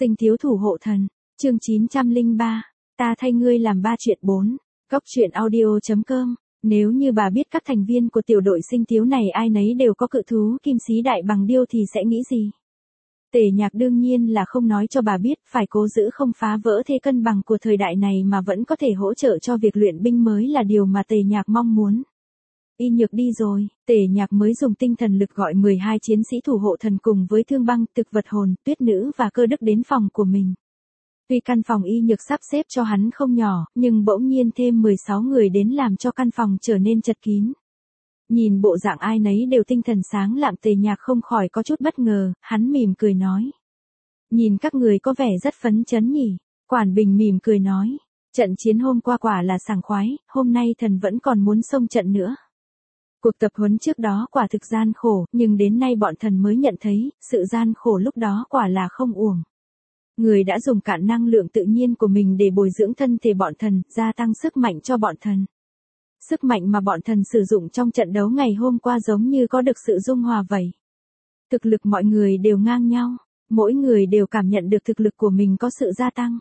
Sinh thiếu thủ hộ thần, chương 903, ta thay ngươi làm 3 chuyện 4, góc truyện audio.com. Nếu như bà biết các thành viên của tiểu đội sinh thiếu này ai nấy đều có cự thú kim sĩ đại bằng điêu thì sẽ nghĩ gì? Tề Nhạc đương nhiên là không nói cho bà biết, phải cố giữ không phá vỡ thế cân bằng của thời đại này mà vẫn có thể hỗ trợ cho việc luyện binh mới là điều mà Tề Nhạc mong muốn. Y Nhược đi rồi, Tề Nhạc mới dùng tinh thần lực gọi 12 chiến sĩ thủ hộ thần cùng với Thương Băng, Thực Vật Hồn, Tuyết Nữ và Cơ Đức đến phòng của mình. Tuy căn phòng Y Nhược sắp xếp cho hắn không nhỏ, nhưng bỗng nhiên thêm 16 người đến làm cho căn phòng trở nên chật kín. Nhìn bộ dạng ai nấy đều tinh thần sáng lạng, Tề Nhạc không khỏi có chút bất ngờ, hắn mỉm cười nói. Nhìn các người có vẻ rất phấn chấn nhỉ, Quản Bình mỉm cười nói. Trận chiến hôm qua quả là sảng khoái, hôm nay thần vẫn còn muốn xông trận nữa. Cuộc tập huấn trước đó quả thực gian khổ, nhưng đến nay bọn thần mới nhận thấy, sự gian khổ lúc đó quả là không uổng. Người đã dùng cạn năng lượng tự nhiên của mình để bồi dưỡng thân thể bọn thần, gia tăng sức mạnh cho bọn thần. Sức mạnh mà bọn thần sử dụng trong trận đấu ngày hôm qua giống như có được sự dung hòa vậy. Thực lực mọi người đều ngang nhau, mỗi người đều cảm nhận được thực lực của mình có sự gia tăng.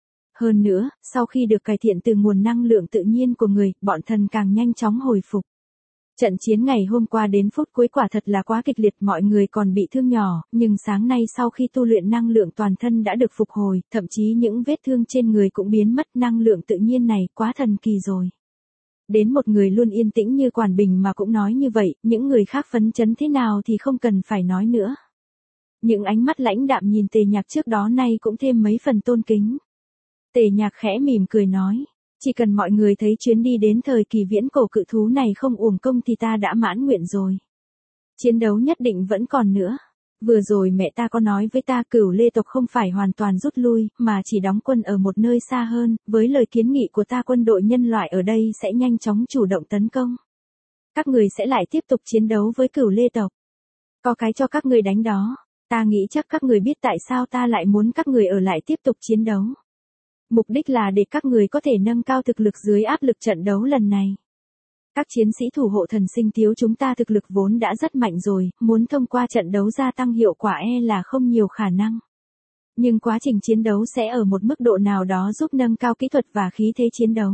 Hơn nữa, sau khi được cải thiện từ nguồn năng lượng tự nhiên của người, bọn thần càng nhanh chóng hồi phục. Trận chiến ngày hôm qua đến phút cuối quả thật là quá kịch liệt, mọi người còn bị thương nhỏ, nhưng sáng nay sau khi tu luyện năng lượng toàn thân đã được phục hồi, thậm chí những vết thương trên người cũng biến mất, năng lượng tự nhiên này quá thần kỳ rồi. Đến một người luôn yên tĩnh như Quản Bình mà cũng nói như vậy, những người khác phấn chấn thế nào thì không cần phải nói nữa. Những ánh mắt lãnh đạm nhìn Tề Nhạc trước đó nay cũng thêm mấy phần tôn kính. Tề Nhạc khẽ mỉm cười nói. Chỉ cần mọi người thấy chuyến đi đến thời kỳ viễn cổ cự thú này không uổng công thì ta đã mãn nguyện rồi. Chiến đấu nhất định vẫn còn nữa. Vừa rồi mẹ ta có nói với ta Cửu Lê tộc không phải hoàn toàn rút lui, mà chỉ đóng quân ở một nơi xa hơn, với lời kiến nghị của ta quân đội nhân loại ở đây sẽ nhanh chóng chủ động tấn công. Các người sẽ lại tiếp tục chiến đấu với Cửu Lê tộc. Có cái cho các người đánh đó, ta nghĩ chắc các người biết tại sao ta lại muốn các người ở lại tiếp tục chiến đấu. Mục đích là để các người có thể nâng cao thực lực dưới áp lực trận đấu lần này. Các chiến sĩ thủ hộ thần sinh thiếu chúng ta thực lực vốn đã rất mạnh rồi, muốn thông qua trận đấu gia tăng hiệu quả là không nhiều khả năng. Nhưng quá trình chiến đấu sẽ ở một mức độ nào đó giúp nâng cao kỹ thuật và khí thế chiến đấu.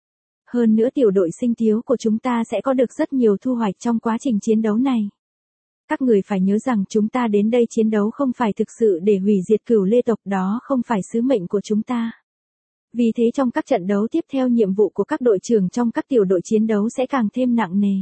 Hơn nữa tiểu đội sinh thiếu của chúng ta sẽ có được rất nhiều thu hoạch trong quá trình chiến đấu này. Các người phải nhớ rằng chúng ta đến đây chiến đấu không phải thực sự để hủy diệt Cửu Lê tộc, đó không phải sứ mệnh của chúng ta. Vì thế trong các trận đấu tiếp theo nhiệm vụ của các đội trưởng trong các tiểu đội chiến đấu sẽ càng thêm nặng nề.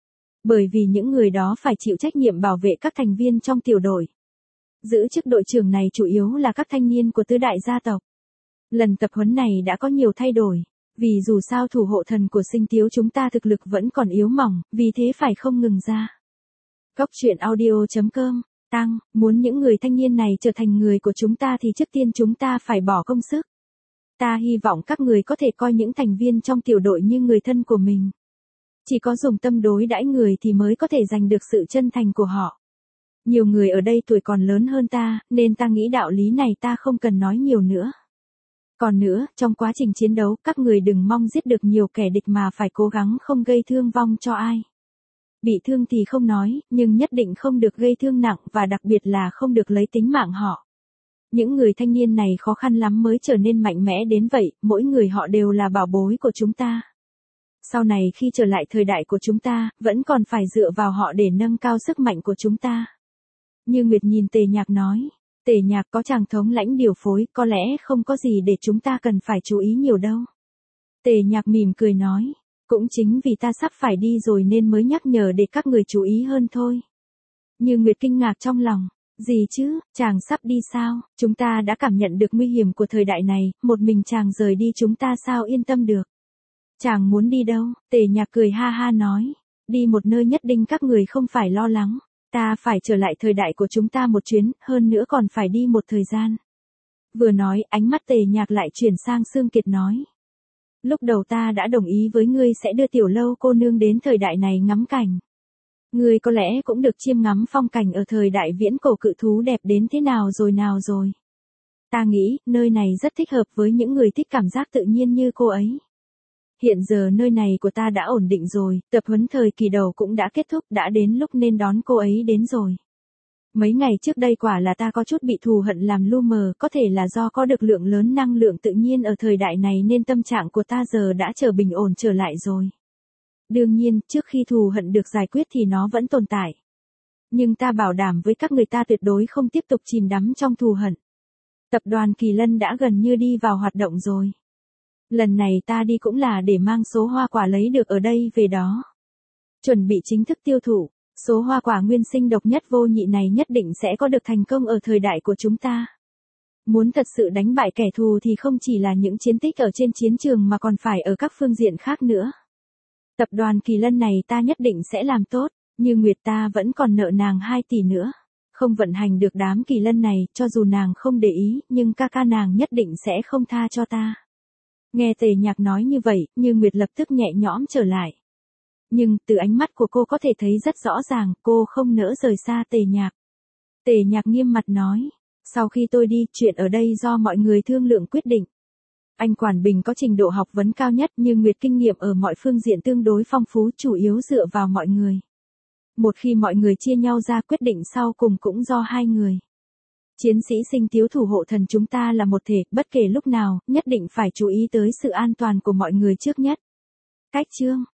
Bởi vì những người đó phải chịu trách nhiệm bảo vệ các thành viên trong tiểu đội. Giữ chức đội trưởng này chủ yếu là các thanh niên của tứ đại gia tộc. Lần tập huấn này đã có nhiều thay đổi, vì dù sao thủ hộ thần của sinh thiếu chúng ta thực lực vẫn còn yếu mỏng, vì thế phải không ngừng ra. Góc truyện audio.com, Tăng, muốn những người thanh niên này trở thành người của chúng ta thì trước tiên chúng ta phải bỏ công sức. Ta hy vọng các người có thể coi những thành viên trong tiểu đội như người thân của mình. Chỉ có dùng tâm đối đãi người thì mới có thể giành được sự chân thành của họ. Nhiều người ở đây tuổi còn lớn hơn ta, nên ta nghĩ đạo lý này ta không cần nói nhiều nữa. Còn nữa, trong quá trình chiến đấu, các người đừng mong giết được nhiều kẻ địch mà phải cố gắng không gây thương vong cho ai. Bị thương thì không nói, nhưng nhất định không được gây thương nặng và đặc biệt là không được lấy tính mạng họ. Những người thanh niên này khó khăn lắm mới trở nên mạnh mẽ đến vậy, mỗi người họ đều là bảo bối của chúng ta. Sau này khi trở lại thời đại của chúng ta, vẫn còn phải dựa vào họ để nâng cao sức mạnh của chúng ta. Như Nguyệt nhìn Tề Nhạc nói, Tề Nhạc có chàng thống lãnh điều phối, có lẽ không có gì để chúng ta cần phải chú ý nhiều đâu. Tề Nhạc mỉm cười nói, cũng chính vì ta sắp phải đi rồi nên mới nhắc nhở để các người chú ý hơn thôi. Như Nguyệt kinh ngạc trong lòng. Gì chứ, chàng sắp đi sao, chúng ta đã cảm nhận được nguy hiểm của thời đại này, một mình chàng rời đi chúng ta sao yên tâm được. Chàng muốn đi đâu, Tề Nhạc cười ha ha nói, đi một nơi nhất định các người không phải lo lắng, ta phải trở lại thời đại của chúng ta một chuyến, hơn nữa còn phải đi một thời gian. Vừa nói, ánh mắt Tề Nhạc lại chuyển sang Sương Kiệt nói. Lúc đầu ta đã đồng ý với ngươi sẽ đưa Tiểu Lâu cô nương đến thời đại này ngắm cảnh. Ngươi có lẽ cũng được chiêm ngắm phong cảnh ở thời đại viễn cổ cự thú đẹp đến thế nào rồi. Ta nghĩ, nơi này rất thích hợp với những người thích cảm giác tự nhiên như cô ấy. Hiện giờ nơi này của ta đã ổn định rồi, tập huấn thời kỳ đầu cũng đã kết thúc, đã đến lúc nên đón cô ấy đến rồi. Mấy ngày trước đây quả là ta có chút bị thù hận làm lu mờ, có thể là do có được lượng lớn năng lượng tự nhiên ở thời đại này nên tâm trạng của ta giờ đã trở bình ổn trở lại rồi. Đương nhiên, trước khi thù hận được giải quyết thì nó vẫn tồn tại. Nhưng ta bảo đảm với các người ta tuyệt đối không tiếp tục chìm đắm trong thù hận. Tập đoàn Kỳ Lân đã gần như đi vào hoạt động rồi. Lần này ta đi cũng là để mang số hoa quả lấy được ở đây về đó. Chuẩn bị chính thức tiêu thụ, số hoa quả nguyên sinh độc nhất vô nhị này nhất định sẽ có được thành công ở thời đại của chúng ta. Muốn thật sự đánh bại kẻ thù thì không chỉ là những chiến tích ở trên chiến trường mà còn phải ở các phương diện khác nữa. Tập đoàn Kỳ Lân này ta nhất định sẽ làm tốt, như Nguyệt ta vẫn còn nợ nàng 2 tỷ nữa. Không vận hành được đám Kỳ Lân này, cho dù nàng không để ý, nhưng ca nàng nhất định sẽ không tha cho ta. Nghe Tề Nhạc nói như vậy, Như Nguyệt lập tức nhẹ nhõm trở lại. Nhưng, từ ánh mắt của cô có thể thấy rất rõ ràng, cô không nỡ rời xa Tề Nhạc. Tề Nhạc nghiêm mặt nói, sau khi tôi đi, chuyện ở đây do mọi người thương lượng quyết định. Anh Quản Bình có trình độ học vấn cao nhất, nhưng Nguyệt kinh nghiệm ở mọi phương diện tương đối phong phú, chủ yếu dựa vào mọi người. Một khi mọi người chia nhau ra, quyết định sau cùng cũng do 2 người. Chiến sĩ Sinh Tiếu thủ hộ thần chúng ta là một thể, bất kể lúc nào, nhất định phải chú ý tới sự an toàn của mọi người trước nhất. Cách chương